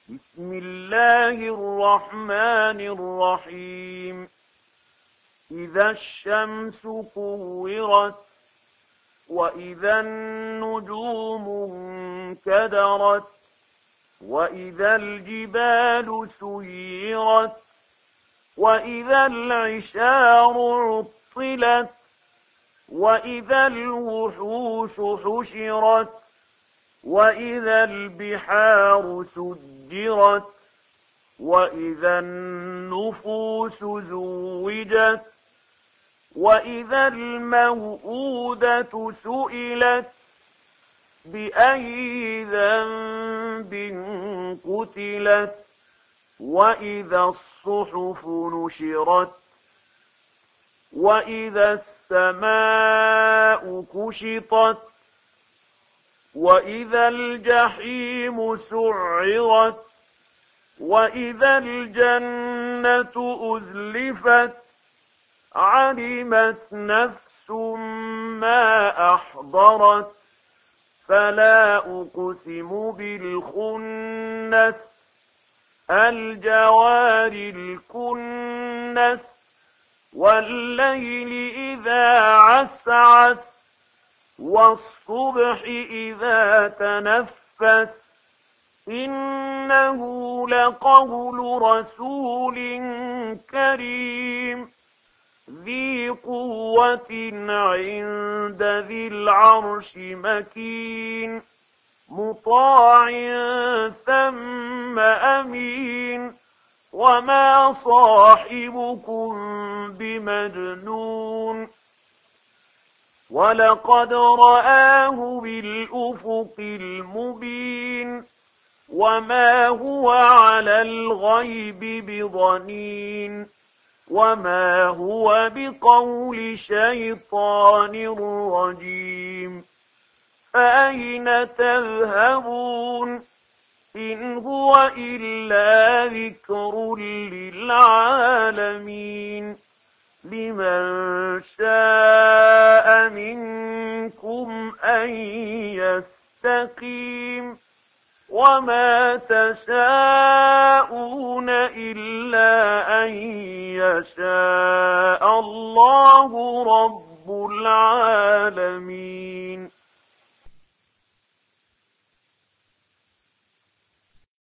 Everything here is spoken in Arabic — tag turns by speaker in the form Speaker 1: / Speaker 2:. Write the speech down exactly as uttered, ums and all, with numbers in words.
Speaker 1: بسم الله الرحمن الرحيم إذا الشمس كورت وإذا النجوم انكدرت وإذا الجبال سيرت وإذا العشار عطلت وإذا الوحوش حشرت وإذا البحار سجرت وإذا النفوس زوجت وإذا الموءودة سئلت بأي ذنب قتلت وإذا الصحف نشرت وإذا السماء كشطت وإذا الجحيم سعرت وإذا الجنة أزلفت علمت نفس ما أحضرت فلا أقسم بالخنس الجوار الكنس والليل إذا عسعس والصبح إذا تنفس إنه لقول رسول كريم ذي قوة عند ذي العرش مكين مطاع ثم أمين وما صاحبكم بمجنون ولقد رآه بالأفق المبين وما هو على الغيب بضنين وما هو بقول شيطان رجيم فأين تذهبون إن هو إلا ذكر للعالمين لمن شاء منكم أن يستقيم وما تشاءون إلا أن يشاء الله رب العالمين.